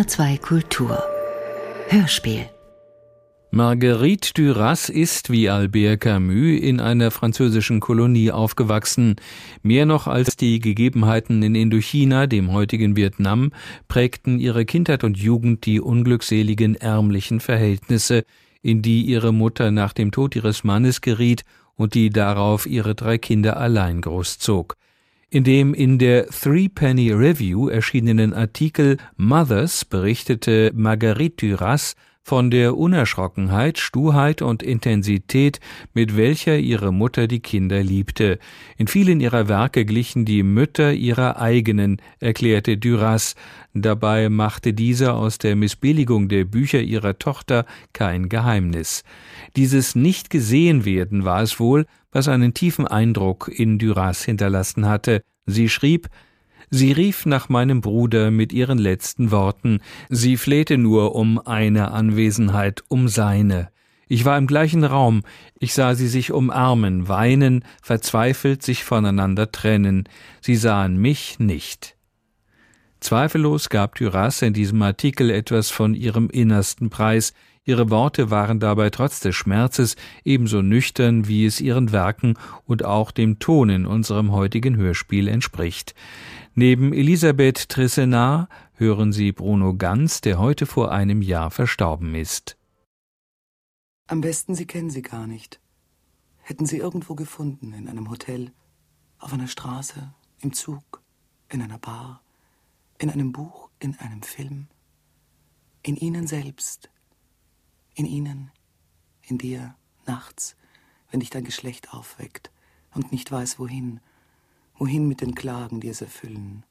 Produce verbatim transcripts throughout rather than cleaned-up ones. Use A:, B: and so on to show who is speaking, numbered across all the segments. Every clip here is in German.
A: S R zwei Kultur Hörspiel.
B: Marguerite Duras ist, wie Albert Camus, in einer französischen Kolonie aufgewachsen. Mehr noch als die Gegebenheiten in Indochina, dem heutigen Vietnam, prägten ihre Kindheit und Jugend die unglückseligen ärmlichen Verhältnisse, in die ihre Mutter nach dem Tod ihres Mannes geriet und die darauf ihre drei Kinder allein großzog. In dem in der Three Penny Review erschienenen Artikel Mothers berichtete Marguerite Duras von der Unerschrockenheit, Sturheit und Intensität, mit welcher ihre Mutter die Kinder liebte. In vielen ihrer Werke glichen die Mütter ihrer eigenen, erklärte Duras. Dabei machte diese aus der Missbilligung der Bücher ihrer Tochter kein Geheimnis. Dieses Nicht-Gesehen-Werden war es wohl, was einen tiefen Eindruck in Duras hinterlassen hatte. Sie schrieb: Sie rief nach meinem Bruder mit ihren letzten Worten. Sie flehte nur um eine Anwesenheit, um seine. Ich war im gleichen Raum. Ich sah sie sich umarmen, weinen, verzweifelt sich voneinander trennen. Sie sahen mich nicht. Zweifellos gab Duras in diesem Artikel etwas von ihrem Innersten preis. Ihre Worte waren dabei trotz des Schmerzes ebenso nüchtern, wie es ihren Werken und auch dem Ton in unserem heutigen Hörspiel entspricht. Neben Elisabeth Tressenard hören Sie Bruno Ganz, der heute vor einem Jahr verstorben ist.
C: Am besten, Sie kennen sie gar nicht. Hätten Sie irgendwo gefunden, in einem Hotel, auf einer Straße, im Zug, in einer Bar, in einem Buch, in einem Film, in Ihnen selbst, in Ihnen, in dir, nachts, wenn dich dein Geschlecht aufweckt und nicht weiß, wohin, wohin mit den Klagen, die es erfüllen.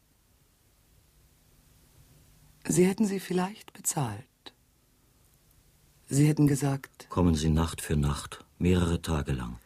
C: Sie hätten sie vielleicht bezahlt. Sie hätten gesagt:
D: Kommen Sie Nacht für Nacht, mehrere Tage lang.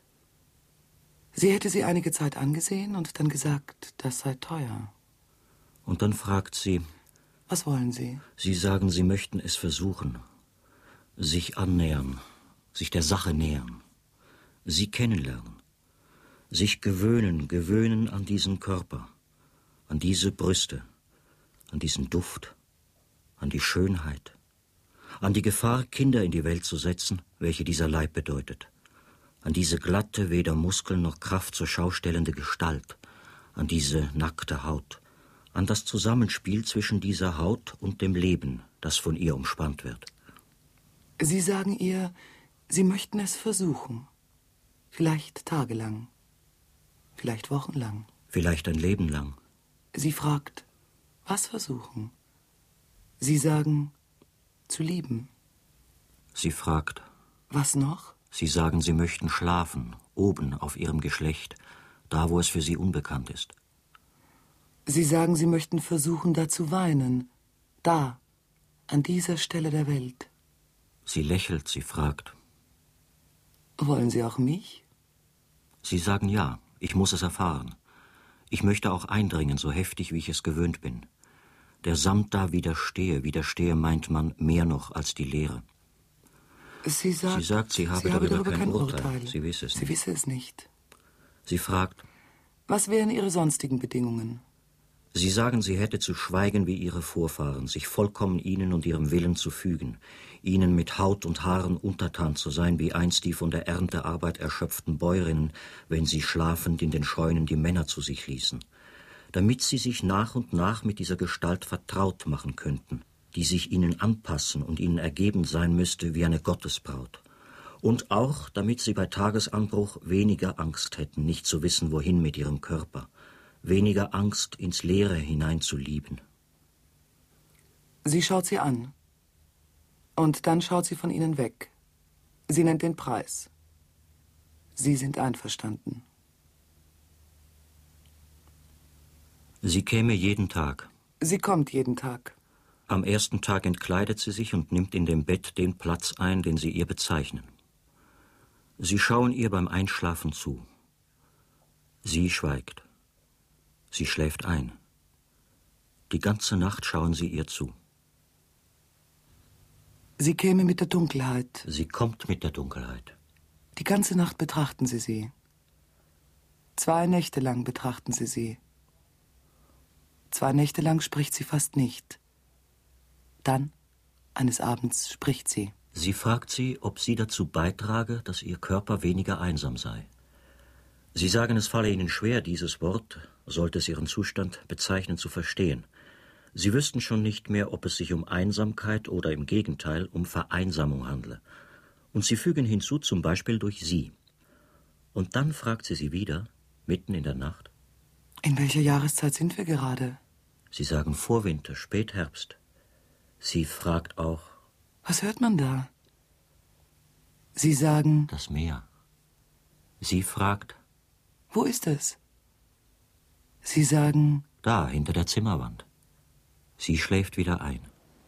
C: Sie hätte sie einige Zeit angesehen und dann gesagt, das sei teuer.
D: Und dann fragt sie:
C: Was wollen Sie?
D: Sie sagen, Sie möchten es versuchen. Sich annähern, sich der Sache nähern, sie kennenlernen, sich gewöhnen, gewöhnen an diesen Körper, an diese Brüste, an diesen Duft, an die Schönheit, an die Gefahr, Kinder in die Welt zu setzen, welche dieser Leib bedeutet, an diese glatte, weder Muskeln noch Kraft zur Schau stellende Gestalt, an diese nackte Haut, an das Zusammenspiel zwischen dieser Haut und dem Leben, das von ihr umspannt wird.
C: Sie sagen ihr, Sie möchten es versuchen. Vielleicht tagelang, vielleicht wochenlang.
D: Vielleicht ein Leben lang.
C: Sie fragt, was versuchen? Sie sagen, zu lieben.
D: Sie fragt,
C: was noch?
D: Sie sagen, Sie möchten schlafen, oben auf Ihrem Geschlecht, da wo es für Sie unbekannt ist.
C: Sie sagen, Sie möchten versuchen, da zu weinen, da, an dieser Stelle der Welt.
D: Sie lächelt, sie fragt:
C: Wollen Sie auch mich?
D: Sie sagen ja, ich muss es erfahren. Ich möchte auch eindringen, so heftig, wie ich es gewöhnt bin. Der Samt da widerstehe, widerstehe, meint man, mehr noch als die Lehre.
C: Sie sagt,
D: sie, sagt, sie habe
C: sie
D: darüber,
C: darüber
D: kein,
C: kein
D: Urteil.
C: Urteil.
D: Sie wisse es
C: sie
D: nicht.
C: wisse es nicht.
D: Sie fragt:
C: Was wären Ihre sonstigen Bedingungen?
D: Sie sagen, sie hätte zu schweigen wie ihre Vorfahren, sich vollkommen ihnen und ihrem Willen zu fügen, ihnen mit Haut und Haaren untertan zu sein, wie einst die von der Erntearbeit erschöpften Bäuerinnen, wenn sie schlafend in den Scheunen die Männer zu sich ließen, damit sie sich nach und nach mit dieser Gestalt vertraut machen könnten, die sich ihnen anpassen und ihnen ergeben sein müsste wie eine Gottesbraut. Und auch, damit sie bei Tagesanbruch weniger Angst hätten, nicht zu wissen, wohin mit ihrem Körper, weniger Angst, ins Leere hinein zu lieben.
C: Sie schaut sie an. Und dann schaut sie von ihnen weg. Sie nennt den Preis. Sie sind einverstanden.
D: Sie käme jeden Tag.
C: Sie kommt jeden Tag.
D: Am ersten Tag entkleidet sie sich und nimmt in dem Bett den Platz ein, den sie ihr bezeichnen. Sie schauen ihr beim Einschlafen zu. Sie schweigt. Sie schläft ein. Die ganze Nacht schauen sie ihr zu.
C: Sie käme mit der Dunkelheit.
D: Sie kommt mit der Dunkelheit.
C: Die ganze Nacht betrachten sie sie. Zwei Nächte lang betrachten sie sie. Zwei Nächte lang spricht sie fast nicht. Dann, eines Abends, spricht sie.
D: Sie fragt sie, ob sie dazu beitrage, dass ihr Körper weniger einsam sei. Sie sagen, es falle ihnen schwer, dieses Wort, sollte es ihren Zustand bezeichnen, zu verstehen. Sie wüssten schon nicht mehr, ob es sich um Einsamkeit oder im Gegenteil um Vereinsamung handle. Und sie fügen hinzu, zum Beispiel durch sie. Und dann fragt sie sie wieder, mitten in der Nacht.
C: In welcher Jahreszeit sind wir gerade?
D: Sie sagen Vorwinter, Spätherbst. Sie fragt auch...
C: Was hört man da? Sie sagen...
D: Das Meer. Sie fragt...
C: Wo ist es? Sie sagen...
D: Da, hinter der Zimmerwand. Sie schläft wieder ein.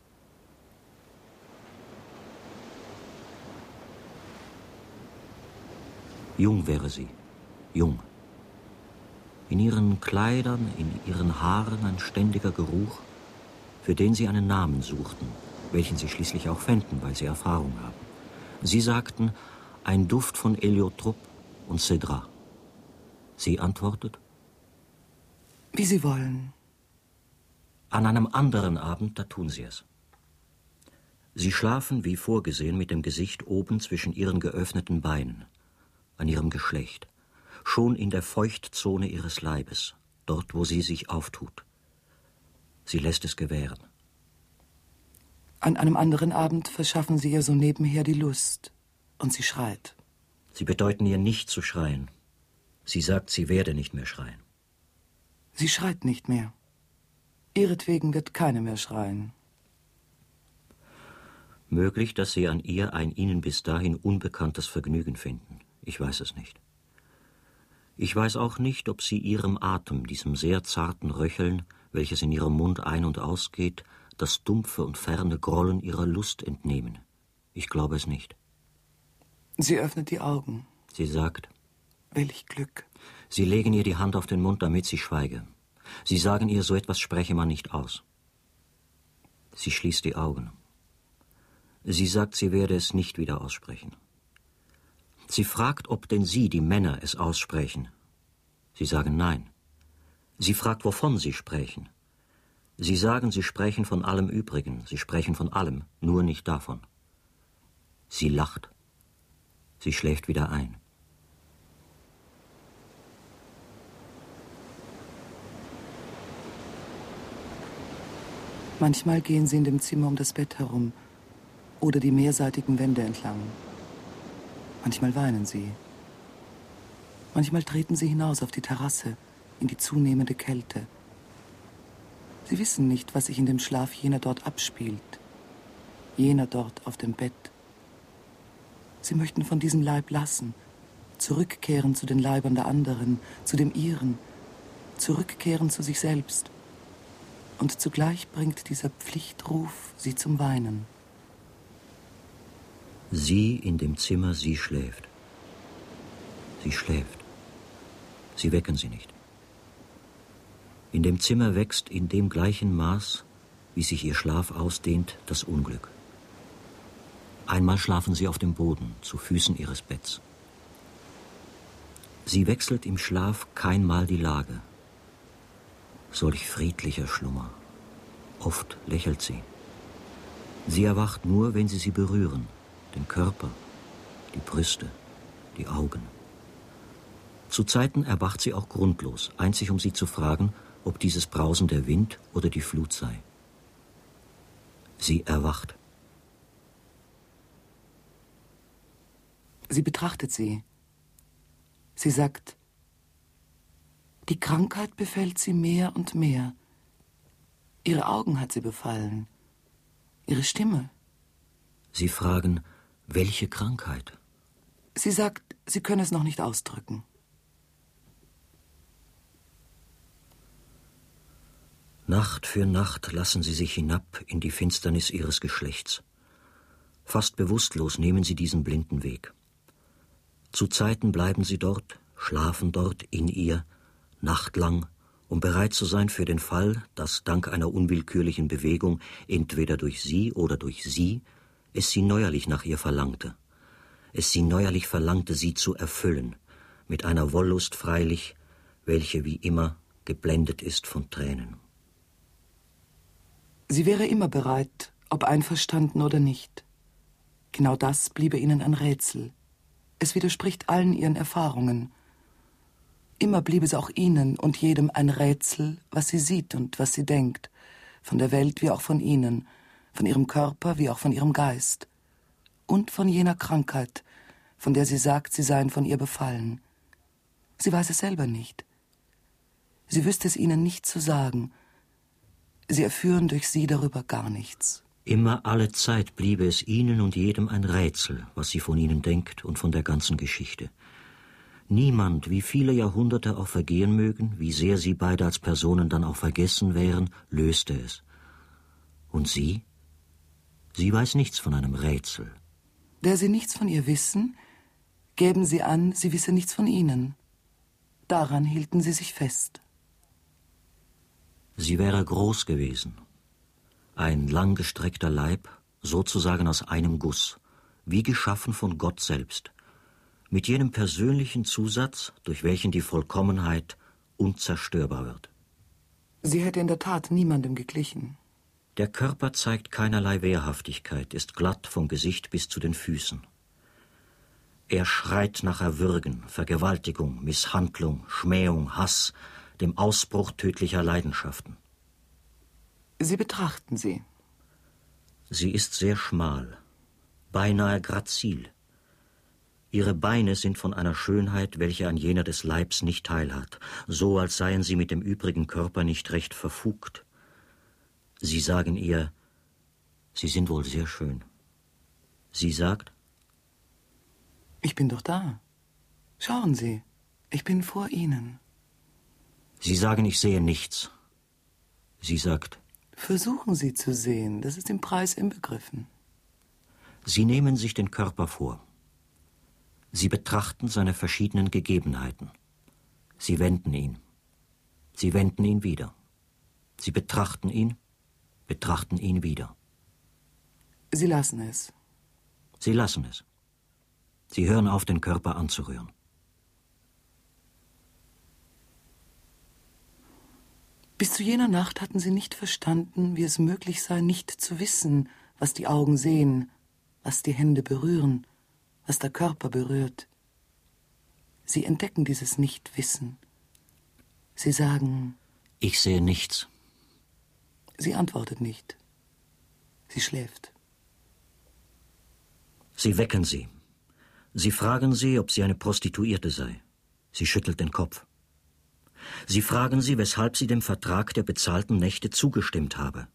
D: Jung wäre sie, jung. In ihren Kleidern, in ihren Haaren ein ständiger Geruch, für den sie einen Namen suchten, welchen sie schließlich auch fänden, weil sie Erfahrung haben. Sie sagten, ein Duft von Heliotrop und Cedrat. Sie antwortet,
C: wie Sie wollen.
D: An einem anderen Abend, da tun sie es. Sie schlafen, wie vorgesehen, mit dem Gesicht oben zwischen ihren geöffneten Beinen, an ihrem Geschlecht, schon in der Feuchtzone ihres Leibes, dort, wo sie sich auftut. Sie lässt es gewähren.
C: An einem anderen Abend verschaffen sie ihr so nebenher die Lust, und sie schreit.
D: Sie bedeuten ihr nicht zu schreien. Sie sagt, sie werde nicht mehr schreien.
C: Sie schreit nicht mehr. Ihretwegen wird keine mehr schreien.
D: Möglich, dass Sie an ihr ein Ihnen bis dahin unbekanntes Vergnügen finden. Ich weiß es nicht. Ich weiß auch nicht, ob Sie Ihrem Atem, diesem sehr zarten Röcheln, welches in Ihrem Mund ein- und ausgeht, das dumpfe und ferne Grollen Ihrer Lust entnehmen. Ich glaube es nicht.
C: Sie öffnet die Augen.
D: Sie sagt,
C: welch Glück.
D: Sie legen ihr die Hand auf den Mund, damit sie schweige. Sie sagen ihr, so etwas spreche man nicht aus. Sie schließt die Augen. Sie sagt, sie werde es nicht wieder aussprechen. Sie fragt, ob denn Sie, die Männer, es aussprechen. Sie sagen nein. Sie fragt, wovon Sie sprechen. Sie sagen, Sie sprechen von allem Übrigen. Sie sprechen von allem, nur nicht davon. Sie lacht. Sie schläft wieder ein.
C: Manchmal gehen sie in dem Zimmer um das Bett herum oder die mehrseitigen Wände entlang. Manchmal weinen sie. Manchmal treten sie hinaus auf die Terrasse in die zunehmende Kälte. Sie wissen nicht, was sich in dem Schlaf jener dort abspielt, jener dort auf dem Bett. Sie möchten von diesem Leib lassen, zurückkehren zu den Leibern der anderen, zu dem ihren, zurückkehren zu sich selbst. Und zugleich bringt dieser Pflichtruf sie zum Weinen.
D: Sie in dem Zimmer, sie schläft. Sie schläft. Sie wecken sie nicht. In dem Zimmer wächst in dem gleichen Maß, wie sich ihr Schlaf ausdehnt, das Unglück. Einmal schlafen sie auf dem Boden, zu Füßen ihres Betts. Sie wechselt im Schlaf keinmal die Lage. Solch friedlicher Schlummer. Oft lächelt sie. Sie erwacht nur, wenn sie sie berühren, den Körper, die Brüste, die Augen. Zu Zeiten erwacht sie auch grundlos, einzig um sie zu fragen, ob dieses Brausen der Wind oder die Flut sei. Sie erwacht.
C: Sie betrachtet sie. Sie sagt, die Krankheit befällt sie mehr und mehr. Ihre Augen hat sie befallen. Ihre Stimme.
D: Sie fragen, welche Krankheit?
C: Sie sagt, sie könne es noch nicht ausdrücken.
D: Nacht für Nacht lassen sie sich hinab in die Finsternis ihres Geschlechts. Fast bewusstlos nehmen sie diesen blinden Weg. Zu Zeiten bleiben sie dort, schlafen dort in ihr, nachtlang, um bereit zu sein für den Fall, dass dank einer unwillkürlichen Bewegung, entweder durch sie oder durch sie, es sie neuerlich nach ihr verlangte. Es sie neuerlich verlangte, sie zu erfüllen, mit einer Wollust freilich, welche wie immer geblendet ist von Tränen.
C: Sie wäre immer bereit, ob einverstanden oder nicht. Genau das bliebe ihnen ein Rätsel. Es widerspricht allen ihren Erfahrungen. Immer blieb es auch ihnen und jedem ein Rätsel, was sie sieht und was sie denkt, von der Welt wie auch von ihnen, von ihrem Körper wie auch von ihrem Geist. Und von jener Krankheit, von der sie sagt, sie seien von ihr befallen. Sie weiß es selber nicht. Sie wüsste es ihnen nicht zu sagen. Sie erführen durch sie darüber gar nichts.
D: Immer alle Zeit bliebe es ihnen und jedem ein Rätsel, was sie von ihnen denkt und von der ganzen Geschichte. Niemand, wie viele Jahrhunderte auch vergehen mögen, wie sehr sie beide als Personen dann auch vergessen wären, löste es. Und sie? Sie weiß nichts von einem Rätsel.
C: Da sie nichts von ihr wissen, gäben sie an, sie wisse nichts von ihnen. Daran hielten sie sich fest.
D: Sie wäre groß gewesen. Ein langgestreckter Leib, sozusagen aus einem Guss, wie geschaffen von Gott selbst, mit jenem persönlichen Zusatz, durch welchen die Vollkommenheit unzerstörbar wird.
C: Sie hätte in der Tat niemandem geglichen.
D: Der Körper zeigt keinerlei Wehrhaftigkeit, ist glatt vom Gesicht bis zu den Füßen. Er schreit nach Erwürgen, Vergewaltigung, Misshandlung, Schmähung, Hass, dem Ausbruch tödlicher Leidenschaften.
C: Sie betrachten sie.
D: Sie ist sehr schmal, beinahe grazil. Ihre Beine sind von einer Schönheit, welche an jener des Leibs nicht teilhat, so als seien sie mit dem übrigen Körper nicht recht verfugt. Sie sagen ihr, Sie sind wohl sehr schön. Sie sagt,
C: ich bin doch da. Schauen Sie, ich bin vor Ihnen.
D: Sie sagen, ich sehe nichts. Sie sagt,
C: versuchen Sie zu sehen, das ist im Preis inbegriffen.
D: Sie nehmen sich den Körper vor. Sie betrachten seine verschiedenen Gegebenheiten. Sie wenden ihn. Sie wenden ihn wieder. Sie betrachten ihn, betrachten ihn wieder.
C: Sie lassen es.
D: Sie lassen es. Sie hören auf, den Körper anzurühren.
C: Bis zu jener Nacht hatten sie nicht verstanden, wie es möglich sei, nicht zu wissen, was die Augen sehen, was die Hände berühren, was der Körper berührt. Sie entdecken dieses Nichtwissen. Sie sagen,
D: ich sehe nichts.
C: Sie antwortet nicht. Sie schläft.
D: Sie wecken sie. Sie fragen sie, ob sie eine Prostituierte sei. Sie schüttelt den Kopf. Sie fragen sie, weshalb sie dem Vertrag der bezahlten Nächte zugestimmt habe.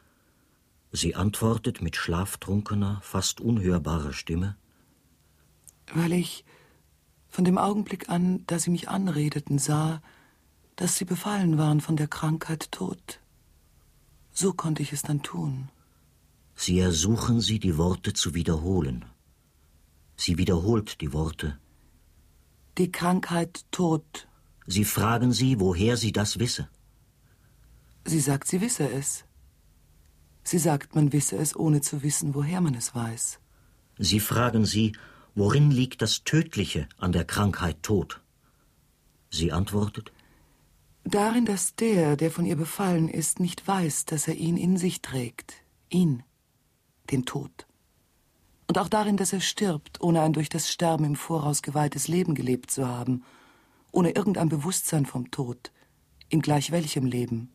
D: Sie antwortet mit schlaftrunkener, fast unhörbarer Stimme,
C: weil ich von dem Augenblick an, da sie mich anredeten, sah, dass sie befallen waren von der Krankheit Tod. So konnte ich es dann tun.
D: Sie ersuchen sie, die Worte zu wiederholen. Sie wiederholt die Worte.
C: Die Krankheit Tod.
D: Sie fragen sie, woher sie das wisse.
C: Sie sagt, sie wisse es. Sie sagt, man wisse es, ohne zu wissen, woher man es weiß.
D: Sie fragen sie, worin liegt das Tödliche an der Krankheit Tod? Sie antwortet,
C: darin, dass der, der von ihr befallen ist, nicht weiß, dass er ihn in sich trägt. Ihn, den Tod. Und auch darin, dass er stirbt, ohne ein durch das Sterben im Voraus geweihtes Leben gelebt zu haben, ohne irgendein Bewusstsein vom Tod, in gleich welchem Leben.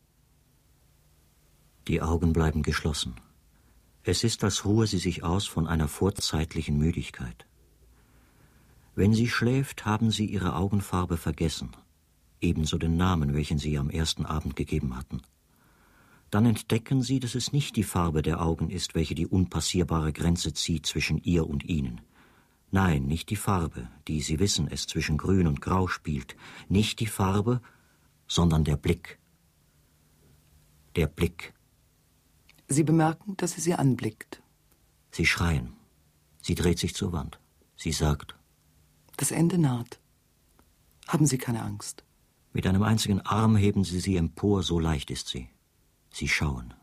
D: Die Augen bleiben geschlossen. Es ist, als ruhe sie sich aus von einer vorzeitlichen Müdigkeit. Wenn sie schläft, haben sie ihre Augenfarbe vergessen, ebenso den Namen, welchen sie am ersten Abend gegeben hatten. Dann entdecken sie, dass es nicht die Farbe der Augen ist, welche die unpassierbare Grenze zieht zwischen ihr und ihnen. Nein, nicht die Farbe, die, sie wissen es, zwischen Grün und Grau spielt. Nicht die Farbe, sondern der Blick. Der Blick.
C: Sie bemerken, dass sie sie anblickt.
D: Sie schreien. Sie dreht sich zur Wand. Sie sagt,
C: das Ende naht. Haben Sie keine Angst.
D: Mit einem einzigen Arm heben sie sie empor, so leicht ist sie. Sie schauen.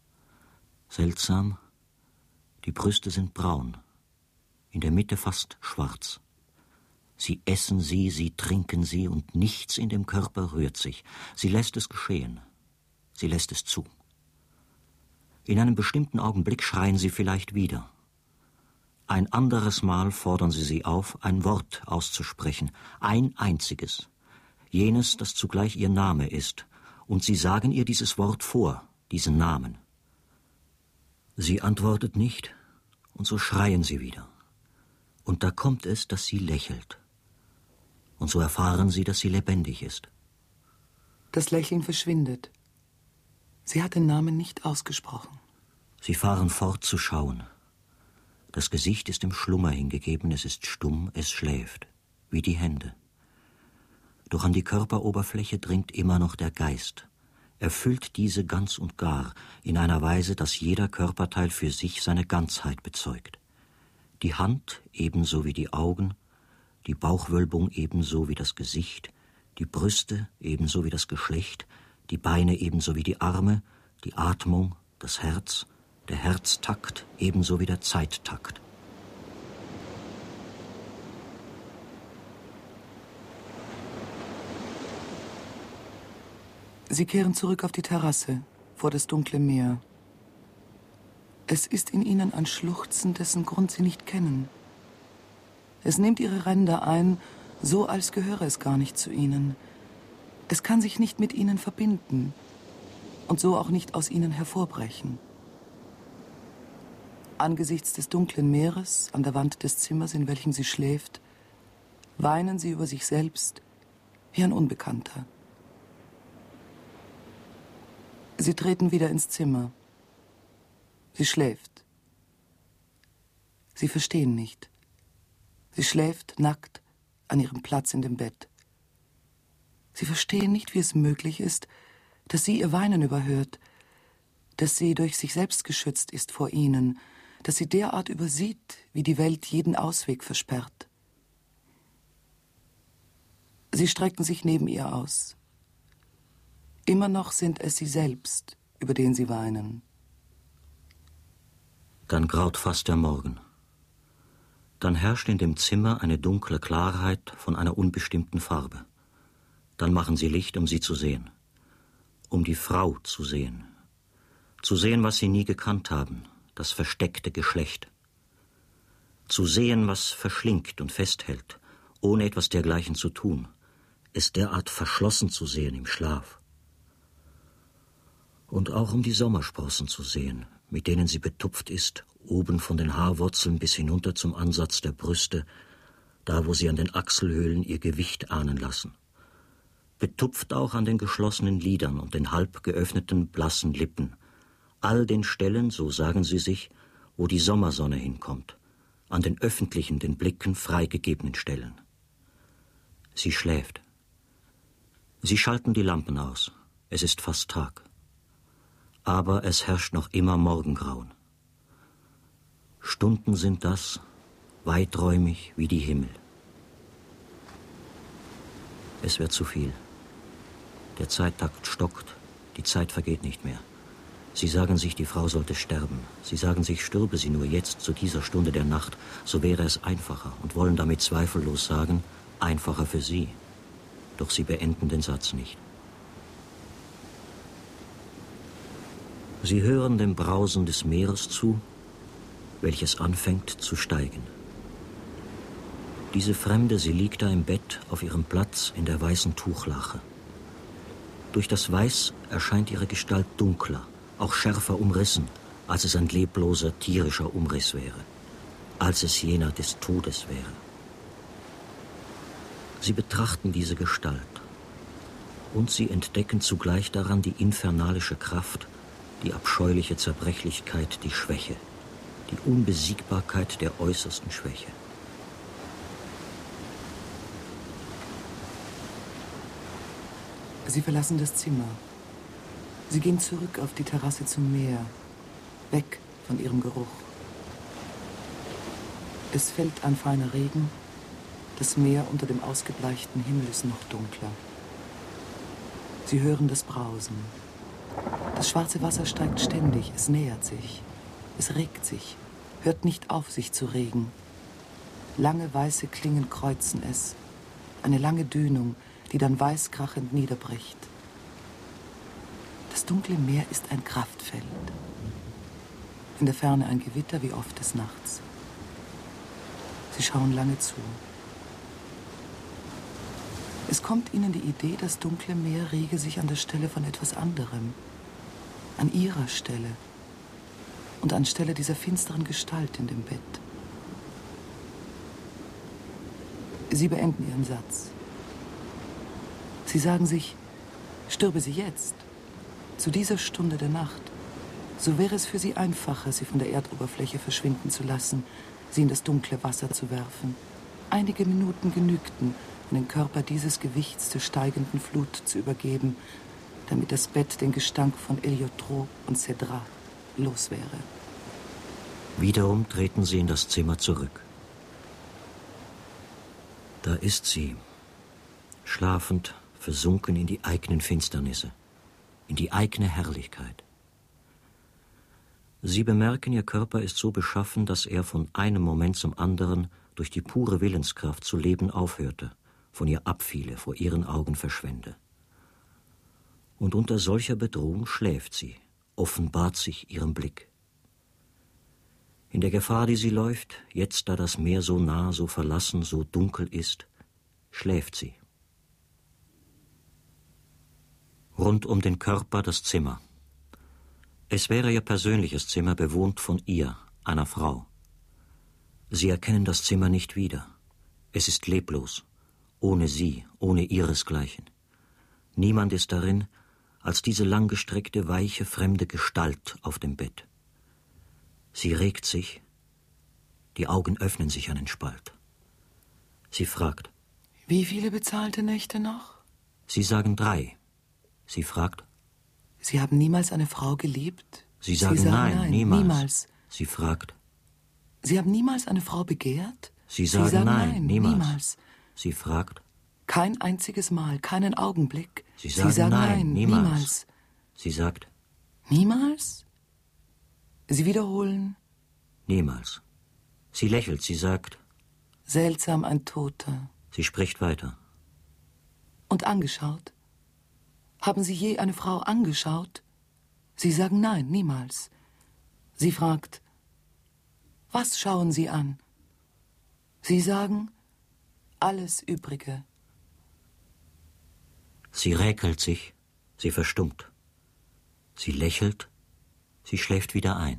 D: Seltsam, die Brüste sind braun, in der Mitte fast schwarz. Sie essen sie, sie trinken sie, und nichts in dem Körper rührt sich. Sie lässt es geschehen. Sie lässt es zu. In einem bestimmten Augenblick schreien sie vielleicht wieder. Ein anderes Mal fordern sie sie auf, ein Wort auszusprechen, ein einziges, jenes, das zugleich ihr Name ist, und sie sagen ihr dieses Wort vor, diesen Namen. Sie antwortet nicht, und so schreien sie wieder. Und da kommt es, dass sie lächelt. Und so erfahren sie, dass sie lebendig ist.
C: Das Lächeln verschwindet. Sie hat den Namen nicht ausgesprochen.
D: Sie fahren fort zu schauen. Das Gesicht ist im Schlummer hingegeben, es ist stumm, es schläft, wie die Hände. Doch an die Körperoberfläche dringt immer noch der Geist. Er füllt diese ganz und gar, in einer Weise, dass jeder Körperteil für sich seine Ganzheit bezeugt. Die Hand ebenso wie die Augen, die Bauchwölbung ebenso wie das Gesicht, die Brüste ebenso wie das Geschlecht, die Beine ebenso wie die Arme, die Atmung, das Herz, der Herztakt ebenso wie der Zeittakt.
C: Sie kehren zurück auf die Terrasse, vor das dunkle Meer. Es ist in ihnen ein Schluchzen, dessen Grund sie nicht kennen. Es nimmt ihre Ränder ein, so als gehöre es gar nicht zu ihnen. Es kann sich nicht mit ihnen verbinden und so auch nicht aus ihnen hervorbrechen. Angesichts des dunklen Meeres, an der Wand des Zimmers, in welchem sie schläft, weinen sie über sich selbst wie ein Unbekannter. Sie treten wieder ins Zimmer. Sie schläft. Sie verstehen nicht. Sie schläft nackt an ihrem Platz in dem Bett. Sie verstehen nicht, wie es möglich ist, dass sie ihr Weinen überhört, dass sie durch sich selbst geschützt ist vor ihnen, dass sie derart übersieht, wie die Welt jeden Ausweg versperrt. Sie strecken sich neben ihr aus. Immer noch sind es sie selbst, über den sie weinen.
D: Dann graut fast der Morgen. Dann herrscht in dem Zimmer eine dunkle Klarheit von einer unbestimmten Farbe. Dann machen sie Licht, um sie zu sehen. Um die Frau zu sehen. Zu sehen, was sie nie gekannt haben, das versteckte Geschlecht. Zu sehen, was verschlingt und festhält, ohne etwas dergleichen zu tun. Es derart verschlossen zu sehen im Schlaf. Und auch um die Sommersprossen zu sehen, mit denen sie betupft ist, oben von den Haarwurzeln bis hinunter zum Ansatz der Brüste, da wo sie an den Achselhöhlen ihr Gewicht ahnen lassen. Betupft auch an den geschlossenen Lidern und den halb geöffneten, blassen Lippen, all den Stellen, so sagen sie sich, wo die Sommersonne hinkommt, an den öffentlichen, den Blicken freigegebenen Stellen. Sie schläft. Sie schalten die Lampen aus. Es ist fast Tag. Aber es herrscht noch immer Morgengrauen. Stunden sind das, weiträumig wie die Himmel. Es wird zu viel. Der Zeittakt stockt, die Zeit vergeht nicht mehr. Sie sagen sich, die Frau sollte sterben. Sie sagen sich, stürbe sie nur jetzt zu dieser Stunde der Nacht, so wäre es einfacher und wollen damit zweifellos sagen, einfacher für sie. Doch sie beenden den Satz nicht. Sie hören dem Brausen des Meeres zu, welches anfängt zu steigen. Diese Fremde, sie liegt da im Bett auf ihrem Platz in der weißen Tuchlache. Durch das Weiß erscheint ihre Gestalt dunkler, auch schärfer umrissen, als es ein lebloser, tierischer Umriss wäre, als es jener des Todes wäre. Sie betrachten diese Gestalt und sie entdecken zugleich daran die infernalische Kraft, die abscheuliche Zerbrechlichkeit, die Schwäche, die Unbesiegbarkeit der äußersten Schwäche.
C: Sie verlassen das Zimmer. Sie gehen zurück auf die Terrasse zum Meer, weg von ihrem Geruch. Es fällt ein feiner Regen, das Meer unter dem ausgebleichten Himmel ist noch dunkler. Sie hören das Brausen. Das schwarze Wasser steigt ständig, es nähert sich, es regt sich, hört nicht auf, sich zu regen. Lange weiße Klingen kreuzen es, eine lange Dünung, die dann weißkrachend niederbricht. Das dunkle Meer ist ein Kraftfeld. In der Ferne ein Gewitter wie oft des Nachts. Sie schauen lange zu. Es kommt ihnen die Idee, das dunkle Meer rege sich an der Stelle von etwas anderem. An ihrer Stelle. Und anstelle dieser finsteren Gestalt in dem Bett. Sie beenden ihren Satz. Sie sagen sich, stürbe sie jetzt, zu dieser Stunde der Nacht, so wäre es für sie einfacher, sie von der Erdoberfläche verschwinden zu lassen, sie in das dunkle Wasser zu werfen. Einige Minuten genügten, um den Körper dieses Gewichts der steigenden Flut zu übergeben, damit das Bett den Gestank von Heliotrop und Cedrat los wäre.
D: Wiederum treten sie in das Zimmer zurück. Da ist sie, schlafend, versunken in die eigenen Finsternisse, in die eigene Herrlichkeit. Sie bemerken, ihr Körper ist so beschaffen, dass er von einem Moment zum anderen durch die pure Willenskraft zu leben aufhörte, von ihr abfiele, vor ihren Augen verschwände. Und unter solcher Bedrohung schläft sie, offenbart sich ihrem Blick. In der Gefahr, die sie läuft, jetzt da das Meer so nah, so verlassen, so dunkel ist, schläft sie. Rund um den Körper das Zimmer. Es wäre ihr persönliches Zimmer, bewohnt von ihr, einer Frau. Sie erkennen das Zimmer nicht wieder. Es ist leblos, ohne sie, ohne ihresgleichen. Niemand ist darin, als diese langgestreckte, weiche, fremde Gestalt auf dem Bett. Sie regt sich, die Augen öffnen sich einen Spalt. Sie fragt:
C: Wie viele bezahlte Nächte noch?
D: Sie sagen drei. Sie fragt:
C: Sie haben niemals eine Frau geliebt?
D: Sie sagen, Sie sagen nein, nein, niemals. niemals. Sie fragt:
C: Sie haben niemals eine Frau begehrt?
D: Sie sagen, Sie sagen nein, nein niemals. niemals. Sie fragt:
C: Kein einziges Mal, keinen Augenblick.
D: Sie sagen, Sie sagen nein, nein niemals. niemals. Sie sagt:
C: Niemals? Sie wiederholen:
D: Niemals. Sie lächelt, sie sagt:
C: Seltsam, ein Toter.
D: Sie spricht weiter.
C: Und angeschaut? Haben Sie je eine Frau angeschaut? Sie sagen nein, niemals. Sie fragt: Was schauen Sie an? Sie sagen: Alles Übrige.
D: Sie räkelt sich, sie verstummt. Sie lächelt, sie schläft wieder ein.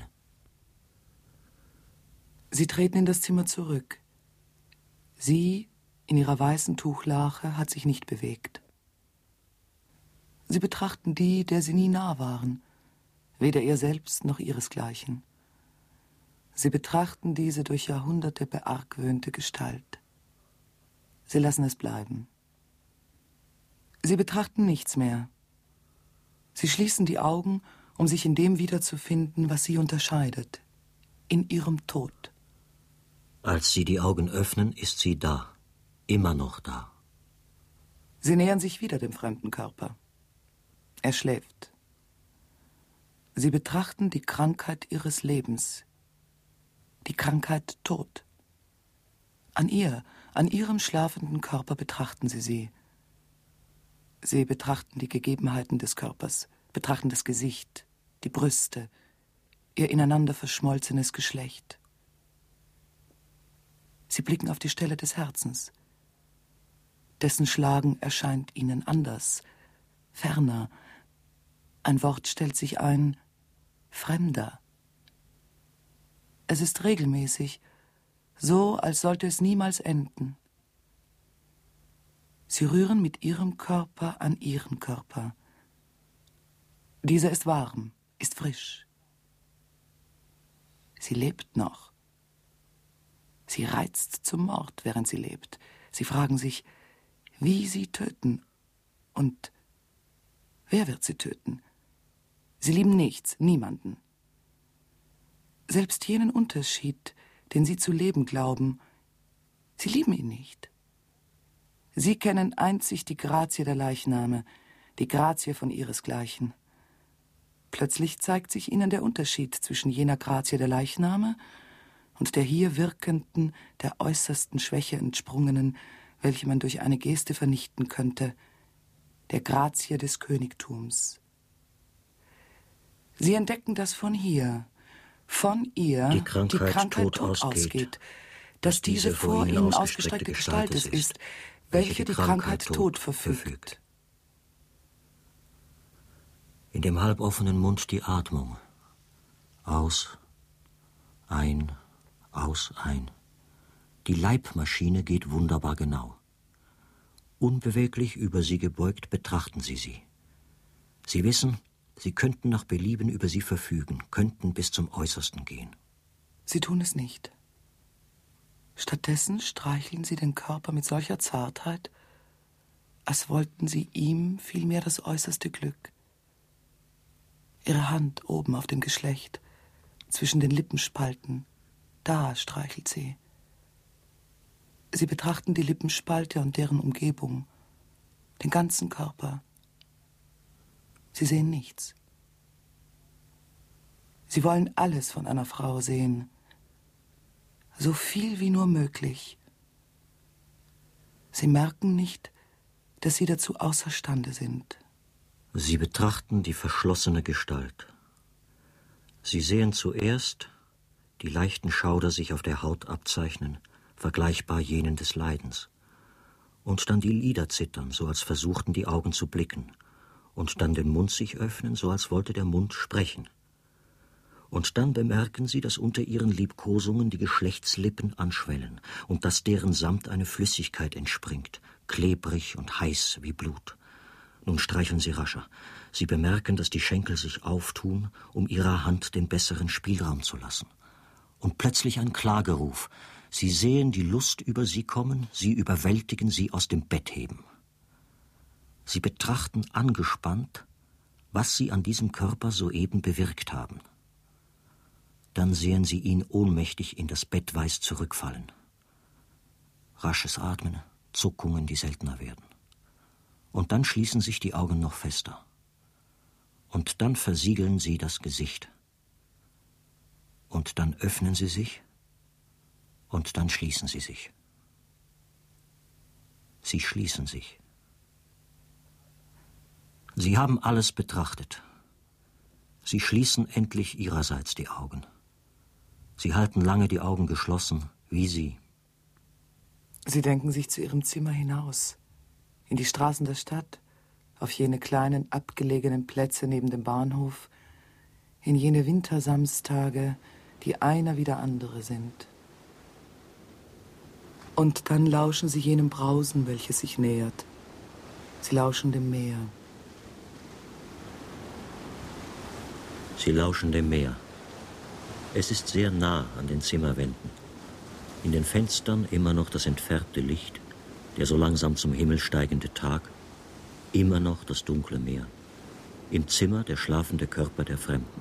C: Sie treten in das Zimmer zurück. Sie, in ihrer weißen Tuchlache, hat sich nicht bewegt. Sie betrachten die, der sie nie nah waren, weder ihr selbst noch ihresgleichen. Sie betrachten diese durch Jahrhunderte beargwöhnte Gestalt. Sie lassen es bleiben. Sie betrachten nichts mehr. Sie schließen die Augen, um sich in dem wiederzufinden, was sie unterscheidet, in ihrem Tod.
D: Als sie die Augen öffnen, ist sie da, immer noch da.
C: Sie nähern sich wieder dem fremden Körper. Er schläft. Sie betrachten die Krankheit ihres Lebens, die Krankheit Tod. An ihr, an ihrem schlafenden Körper betrachten sie sie. Sie betrachten die Gegebenheiten des Körpers, betrachten das Gesicht, die Brüste, ihr ineinander verschmolzenes Geschlecht. Sie blicken auf die Stelle des Herzens. Dessen Schlagen erscheint ihnen anders, ferner. Ein Wort stellt sich ein: fremder. Es ist regelmäßig, so als sollte es niemals enden. Sie rühren mit ihrem Körper an ihren Körper. Dieser ist warm, ist frisch. Sie lebt noch. Sie reizt zum Mord, während sie lebt. Sie fragen sich, wie sie töten und wer wird sie töten. Sie lieben nichts, niemanden. Selbst jenen Unterschied, den sie zu leben glauben, sie lieben ihn nicht. Sie kennen einzig die Grazie der Leichname, die Grazie von ihresgleichen. Plötzlich zeigt sich ihnen der Unterschied zwischen jener Grazie der Leichname und der hier wirkenden, der äußersten Schwäche entsprungenen, welche man durch eine Geste vernichten könnte, der Grazie des Königtums. Sie entdecken das von hier, von ihr
D: die Krankheit,
C: die Krankheit
D: tot,
C: tot
D: ausgeht,
C: ausgeht, dass diese vor ihnen ausgestreckte Gestalt es ist, welche die Krankheit tot verfügt.
D: In dem halboffenen Mund die Atmung. Aus, ein, aus, ein. Die Leibmaschine geht wunderbar genau. Unbeweglich über sie gebeugt betrachten sie sie. Sie wissen, sie könnten nach Belieben über sie verfügen, könnten bis zum Äußersten gehen.
C: Sie tun es nicht. Stattdessen streicheln sie den Körper mit solcher Zartheit, als wollten sie ihm vielmehr das äußerste Glück. Ihre Hand oben auf dem Geschlecht, zwischen den Lippenspalten, da streichelt sie. Sie betrachten die Lippenspalte und deren Umgebung, den ganzen Körper. Sie sehen nichts. Sie wollen alles von einer Frau sehen, so viel wie nur möglich. Sie merken nicht, dass sie dazu außerstande sind.
D: Sie betrachten die verschlossene Gestalt. Sie sehen zuerst die leichten Schauder sich auf der Haut abzeichnen, vergleichbar jenen des Leidens. Und dann die Lider zittern, so als versuchten die Augen zu blicken. Und dann den Mund sich öffnen, so als wollte der Mund sprechen. Und dann bemerken sie, dass unter ihren Liebkosungen die Geschlechtslippen anschwellen und dass deren Samt eine Flüssigkeit entspringt, klebrig und heiß wie Blut. Nun streicheln sie rascher. Sie bemerken, dass die Schenkel sich auftun, um ihrer Hand den besseren Spielraum zu lassen. Und plötzlich ein Klageruf. Sie sehen die Lust über sie kommen, sie überwältigen, sie aus dem Bett heben. Sie betrachten angespannt, was sie an diesem Körper soeben bewirkt haben. Dann sehen sie ihn ohnmächtig in das Bett weiß zurückfallen. Rasches Atmen, Zuckungen, die seltener werden. Und dann schließen sich die Augen noch fester. Und dann versiegeln sie das Gesicht. Und dann öffnen sie sich. Und dann schließen sie sich. Sie schließen sich. Sie haben alles betrachtet. Sie schließen endlich ihrerseits die Augen. Sie halten lange die Augen geschlossen, wie sie.
C: Sie denken sich zu ihrem Zimmer hinaus, in die Straßen der Stadt, auf jene kleinen, abgelegenen Plätze neben dem Bahnhof, in jene Wintersamstage, die einer wie der andere sind. Und dann lauschen sie jenem Brausen, welches sich nähert. Sie lauschen dem Meer.
D: Sie lauschen dem Meer. Es ist sehr nah an den Zimmerwänden. In den Fenstern immer noch das entfärbte Licht, der so langsam zum Himmel steigende Tag, immer noch das dunkle Meer. Im Zimmer der schlafende Körper der Fremden.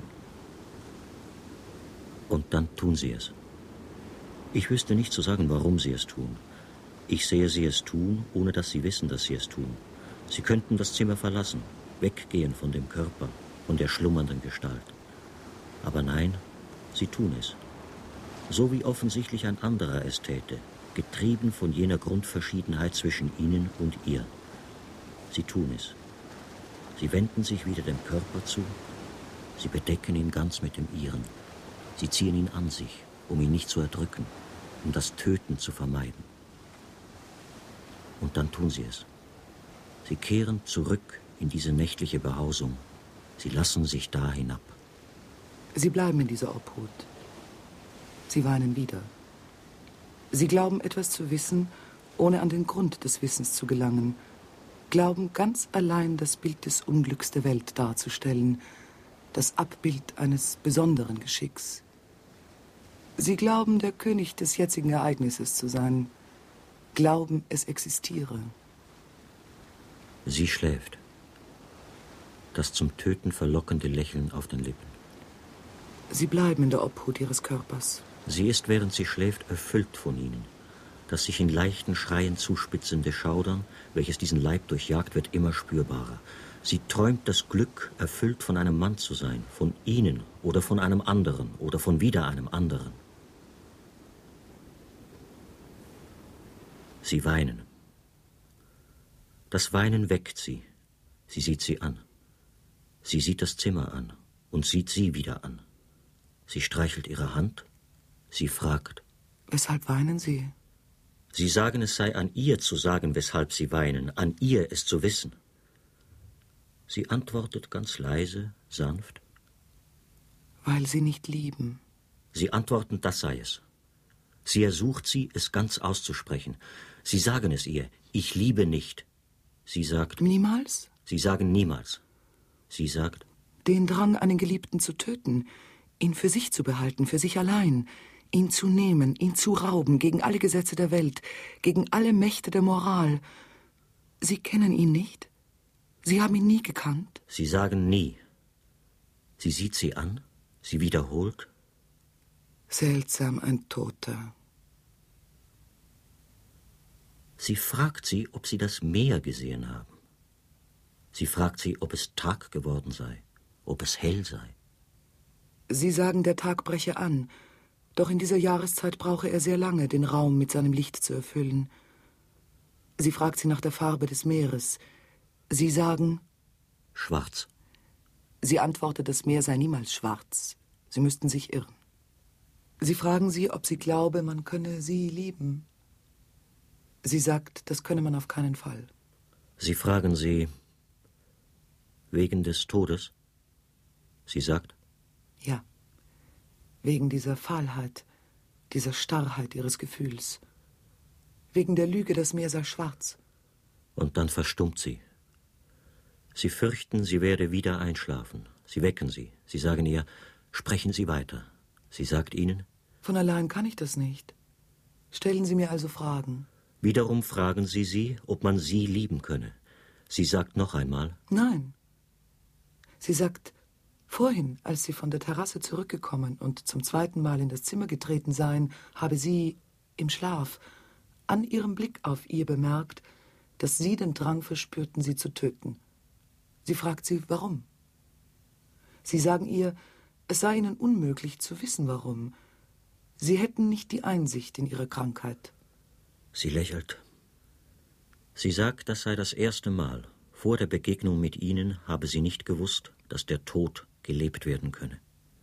D: Und dann tun sie es. Ich wüsste nicht zu sagen, warum sie es tun. Ich sehe sie es tun, ohne dass sie wissen, dass sie es tun. Sie könnten das Zimmer verlassen, weggehen von dem Körper, von der schlummernden Gestalt. Aber nein, sie tun es. So wie offensichtlich ein anderer es täte, getrieben von jener Grundverschiedenheit zwischen ihnen und ihr. Sie tun es. Sie wenden sich wieder dem Körper zu, sie bedecken ihn ganz mit dem ihren. Sie ziehen ihn an sich, um ihn nicht zu erdrücken, um das Töten zu vermeiden. Und dann tun sie es. Sie kehren zurück in diese nächtliche Behausung. Sie lassen sich da hinab.
C: Sie bleiben in dieser Obhut. Sie weinen wieder. Sie glauben, etwas zu wissen, ohne an den Grund des Wissens zu gelangen. Glauben, ganz allein das Bild des Unglücks der Welt darzustellen, das Abbild eines besonderen Geschicks. Sie glauben, der König des jetzigen Ereignisses zu sein. Glauben, es existiere.
D: Sie schläft. Das zum Töten verlockende Lächeln auf den Lippen.
C: Sie bleiben in der Obhut ihres Körpers.
D: Sie ist, während sie schläft, erfüllt von ihnen. Das sich in leichten Schreien zuspitzende Schaudern, welches diesen Leib durchjagt, wird immer spürbarer. Sie träumt das Glück, erfüllt von einem Mann zu sein, von ihnen oder von einem anderen oder von wieder einem anderen. Sie weinen. Das Weinen weckt sie. Sie sieht sie an. Sie sieht das Zimmer an und sieht sie wieder an. Sie streichelt ihre Hand. Sie fragt.
C: Weshalb weinen Sie?
D: Sie sagen, es sei an ihr zu sagen, weshalb Sie weinen, an ihr es zu wissen. Sie antwortet ganz leise, sanft.
C: Weil Sie nicht lieben.
D: Sie antworten, das sei es. Sie ersucht sie, es ganz auszusprechen. Sie sagen es ihr, ich liebe nicht. Sie sagt...
C: Niemals?
D: Sie sagen niemals. Sie sagt...
C: Den Drang, einen Geliebten zu töten, ihn für sich zu behalten, für sich allein, ihn zu nehmen, ihn zu rauben, gegen alle Gesetze der Welt, gegen alle Mächte der Moral. Sie kennen ihn nicht? Sie haben ihn nie gekannt?
D: Sie sagen nie. Sie sieht sie an, sie wiederholt...
C: Seltsam, ein Toter.
D: Sie fragt sie, ob sie das Meer gesehen haben. Sie fragt sie, ob es Tag geworden sei, ob es hell sei.
C: Sie sagen, der Tag breche an, doch in dieser Jahreszeit brauche er sehr lange, den Raum mit seinem Licht zu erfüllen. Sie fragt sie nach der Farbe des Meeres. Sie sagen...
D: Schwarz.
C: Sie antwortet, das Meer sei niemals schwarz. Sie müssten sich irren. Sie fragen sie, ob sie glaube, man könne sie lieben. Sie sagt, das könne man auf keinen Fall.
D: Sie fragen sie, wegen des Todes? Sie sagt,
C: ja, wegen dieser Fahlheit, dieser Starrheit ihres Gefühls. Wegen der Lüge, das Meer sei schwarz.
D: Und dann verstummt sie. Sie fürchten, sie werde wieder einschlafen. Sie wecken sie. Sie sagen ihr, sprechen Sie weiter. Sie sagt ihnen...
C: Von allein kann ich das nicht. Stellen Sie mir also Fragen.
D: Wiederum fragen sie sie, ob man sie lieben könne. Sie sagt noch einmal...
C: Nein. Sie sagt, vorhin, als Sie von der Terrasse zurückgekommen und zum zweiten Mal in das Zimmer getreten seien, habe sie, im Schlaf, an ihrem Blick auf ihr bemerkt, dass Sie den Drang verspürten, sie zu töten. Sie fragt sie, warum? Sie sagen ihr, es sei ihnen unmöglich zu wissen, warum. Sie hätten nicht die Einsicht in ihre Krankheit.
D: Sie lächelt. Sie sagt, das sei das erste Mal. Vor der Begegnung mit ihnen habe sie nicht gewusst, dass der Tod gelebt werden könne.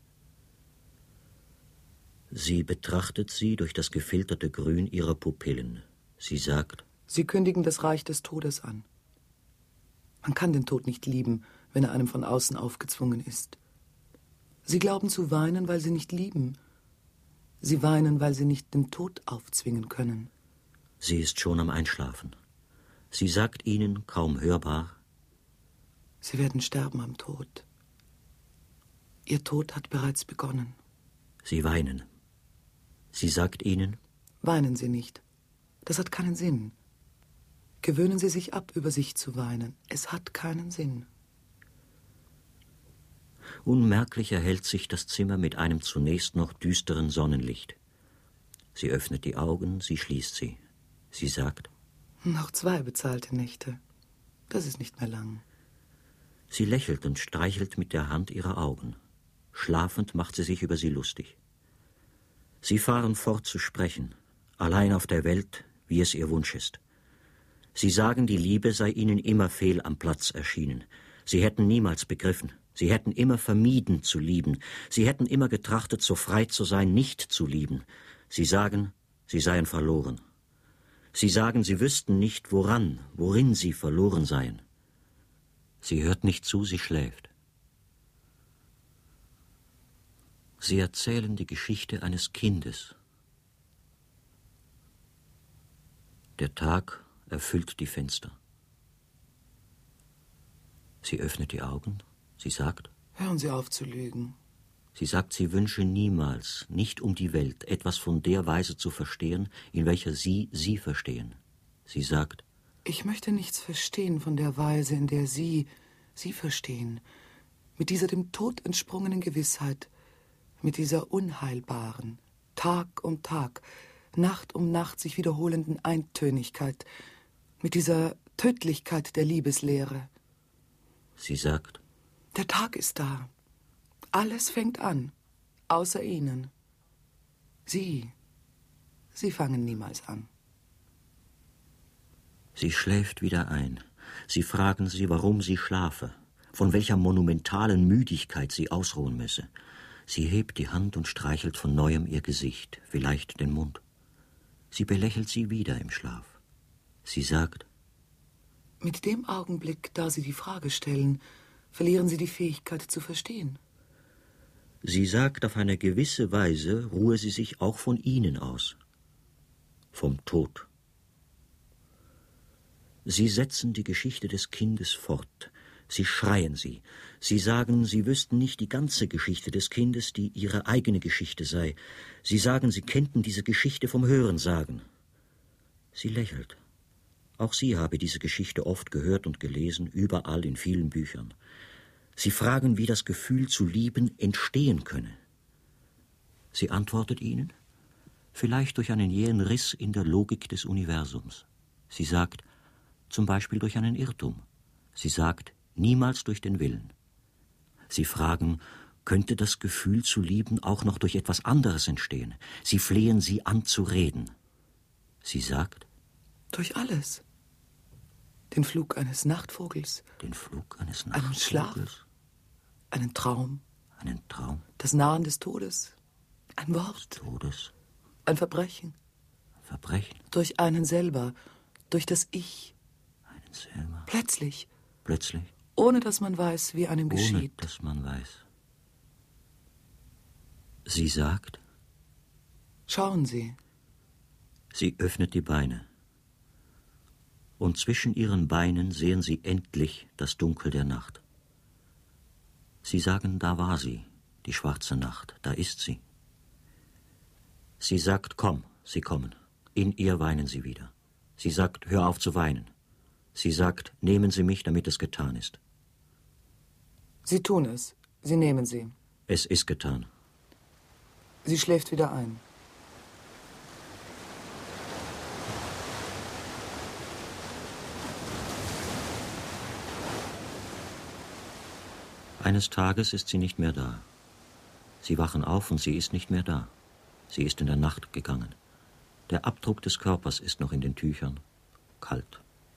D: Sie betrachtet sie durch das gefilterte Grün ihrer Pupillen. Sie sagt,
C: Sie kündigen das Reich des Todes an. Man kann den Tod nicht lieben, wenn er einem von außen aufgezwungen ist. Sie glauben zu weinen, weil Sie nicht lieben. Sie weinen, weil Sie nicht den Tod aufzwingen können.
D: Sie ist schon am Einschlafen. Sie sagt ihnen, kaum hörbar,
C: Sie werden sterben am Tod. Ihr Tod hat bereits begonnen.
D: Sie weinen. Sie sagt ihnen,
C: weinen Sie nicht. Das hat keinen Sinn. Gewöhnen Sie sich ab, über sich zu weinen. Es hat keinen Sinn.
D: Unmerklich erhellt sich das Zimmer mit einem zunächst noch düsteren Sonnenlicht. Sie öffnet die Augen, sie schließt sie. Sie sagt,
C: noch zwei bezahlte Nächte. Das ist nicht mehr lang.
D: Sie lächelt und streichelt mit der Hand ihre Augen. Schlafend macht sie sich über sie lustig. Sie fahren fort zu sprechen, allein auf der Welt, wie es ihr Wunsch ist. Sie sagen, die Liebe sei ihnen immer fehl am Platz erschienen. Sie hätten niemals begriffen. Sie hätten immer vermieden zu lieben. Sie hätten immer getrachtet, so frei zu sein, nicht zu lieben. Sie sagen, sie seien verloren. Sie sagen, sie wüssten nicht, woran, worin sie verloren seien. Sie hört nicht zu, sie schläft. Sie erzählen die Geschichte eines Kindes. Der Tag erfüllt die Fenster. Sie öffnet die Augen. Sie sagt,
C: hören Sie auf zu lügen.
D: Sie sagt, sie wünsche niemals, nicht um die Welt, etwas von der Weise zu verstehen, in welcher Sie sie verstehen. Sie sagt,
C: ich möchte nichts verstehen von der Weise, in der Sie sie verstehen, mit dieser dem Tod entsprungenen Gewissheit, mit dieser unheilbaren, Tag um Tag, Nacht um Nacht sich wiederholenden Eintönigkeit, mit dieser Tödlichkeit der Liebeslehre.
D: Sie sagt,
C: der Tag ist da. Alles fängt an, außer Ihnen. Sie, Sie fangen niemals an.
D: Sie schläft wieder ein. Sie fragen sie, warum sie schlafe, von welcher monumentalen Müdigkeit sie ausruhen müsse. Sie hebt die Hand und streichelt von neuem ihr Gesicht, vielleicht den Mund. Sie belächelt sie wieder im Schlaf. Sie sagt:
C: Mit dem Augenblick, da Sie die Frage stellen, verlieren Sie die Fähigkeit zu verstehen.
D: Sie sagt, auf eine gewisse Weise ruhe sie sich auch von Ihnen aus. Vom Tod. Sie setzen die Geschichte des Kindes fort. Sie schreien sie. Sie sagen, sie wüssten nicht die ganze Geschichte des Kindes, die ihre eigene Geschichte sei. Sie sagen, sie kennten diese Geschichte vom Hörensagen. Sie lächelt. Auch sie habe diese Geschichte oft gehört und gelesen, überall in vielen Büchern. Sie fragen, wie das Gefühl zu lieben entstehen könne. Sie antwortet ihnen, vielleicht durch einen jähen Riss in der Logik des Universums. Sie sagt, zum Beispiel durch einen Irrtum. Sie sagt, niemals durch den Willen. Sie fragen, könnte das Gefühl zu lieben auch noch durch etwas anderes entstehen? Sie flehen sie an zu reden. Sie sagt,
C: durch alles. Den Flug eines Nachtvogels.
D: Den Flug eines
C: Nachtvogels. Einen Schlaf. Einen Traum.
D: Einen Traum.
C: Das Nahen des Todes. Ein Wort.
D: Des Todes.
C: Ein Verbrechen.
D: Verbrechen.
C: Durch einen selber. Durch das Ich.
D: Einen selber.
C: Plötzlich.
D: Plötzlich.
C: Ohne dass man weiß, wie einem geschieht.
D: Ohne dass man weiß. Sie sagt,
C: schauen Sie.
D: Sie öffnet die Beine. Und zwischen ihren Beinen sehen sie endlich das Dunkel der Nacht. Sie sagen, da war sie, die schwarze Nacht, da ist sie. Sie sagt, komm, sie kommen. In ihr weinen sie wieder. Sie sagt, hör auf zu weinen. Sie sagt, nehmen Sie mich, damit es getan ist.
C: Sie tun es. Sie nehmen sie.
D: Es ist getan.
C: Sie schläft wieder ein.
D: Eines Tages ist sie nicht mehr da. Sie wachen auf und sie ist nicht mehr da. Sie ist in der Nacht gegangen. Der Abdruck des Körpers ist noch in den Tüchern. Kalt.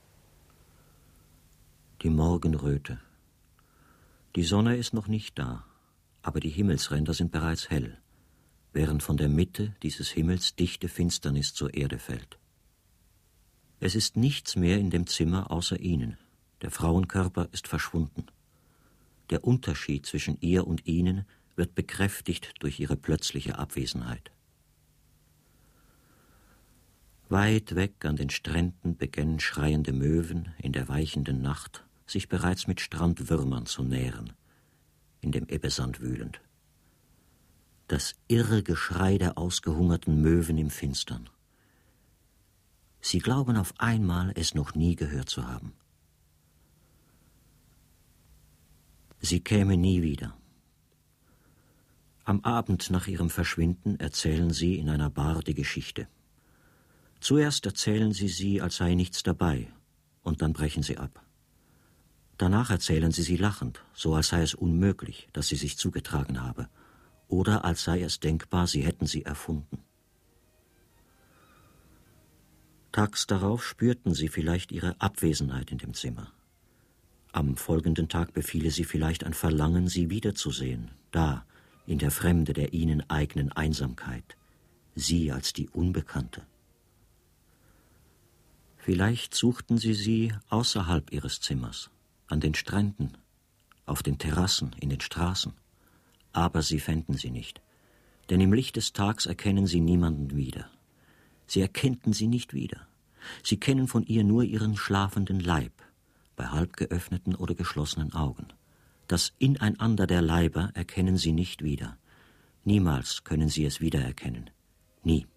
D: Die Morgenröte. Die Sonne ist noch nicht da, aber die Himmelsränder sind bereits hell, während von der Mitte dieses Himmels dichte Finsternis zur Erde fällt. Es ist nichts mehr in dem Zimmer außer ihnen. Der Frauenkörper ist verschwunden. Der Unterschied zwischen ihr und ihnen wird bekräftigt durch ihre plötzliche Abwesenheit. Weit weg an den Stränden beginnen schreiende Möwen in der weichenden Nacht sich bereits mit Strandwürmern zu nähren, in dem Ebbesand wühlend. Das irre Geschrei der ausgehungerten Möwen im Finstern. Sie glauben auf einmal, es noch nie gehört zu haben. Sie käme nie wieder. Am Abend nach ihrem Verschwinden erzählen sie in einer Bar die Geschichte. Zuerst erzählen sie sie, als sei nichts dabei, und dann brechen sie ab. Danach erzählen sie sie lachend, so als sei es unmöglich, dass sie sich zugetragen habe, oder als sei es denkbar, sie hätten sie erfunden. Tags darauf spürten sie vielleicht ihre Abwesenheit in dem Zimmer. Am folgenden Tag befiele sie vielleicht ein Verlangen, sie wiederzusehen, da, in der Fremde der ihnen eigenen Einsamkeit, sie als die Unbekannte. Vielleicht suchten sie sie außerhalb ihres Zimmers, an den Stränden, auf den Terrassen, in den Straßen, aber sie fänden sie nicht, denn im Licht des Tags erkennen sie niemanden wieder. Sie erkennten sie nicht wieder. Sie kennen von ihr nur ihren schlafenden Leib, bei halb geöffneten oder geschlossenen Augen. Das Ineinander der Leiber erkennen sie nicht wieder. Niemals können sie es wiedererkennen. Nie.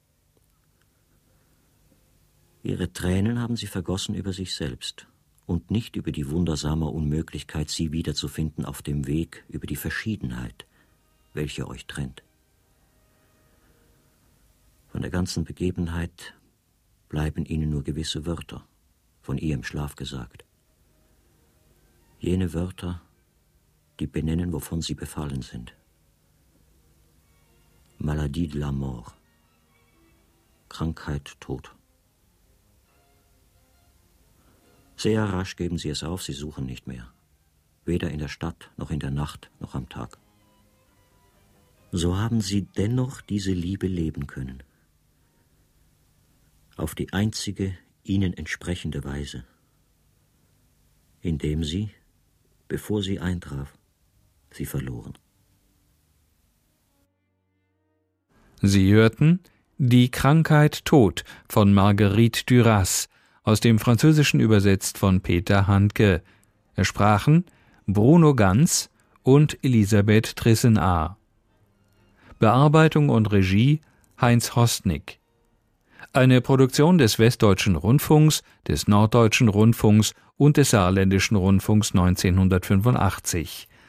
D: Ihre Tränen haben sie vergossen über sich selbst und nicht über die wundersame Unmöglichkeit, sie wiederzufinden auf dem Weg über die Verschiedenheit, welche euch trennt. Von der ganzen Begebenheit bleiben ihnen nur gewisse Wörter, von ihr im Schlaf gesagt. Jene Wörter, die benennen, wovon sie befallen sind. Maladie de la mort. Krankheit, Tod. Sehr rasch geben sie es auf, sie suchen nicht mehr. Weder in der Stadt, noch in der Nacht, noch am Tag. so haben sie dennoch diese Liebe leben können. Auf die einzige ihnen entsprechende Weise, indem sie, bevor sie eintraf, sie verloren.
B: Sie hörten Die Krankheit Tod von Marguerite Duras, aus dem Französischen übersetzt von Peter Handke. Es sprachen Bruno Ganz und Elisabeth Tressenard. Bearbeitung und Regie Heinz Hostnick. Eine Produktion des Westdeutschen Rundfunks, des Norddeutschen Rundfunks und des Saarländischen Rundfunks neunzehnhundertfünfundachtzig.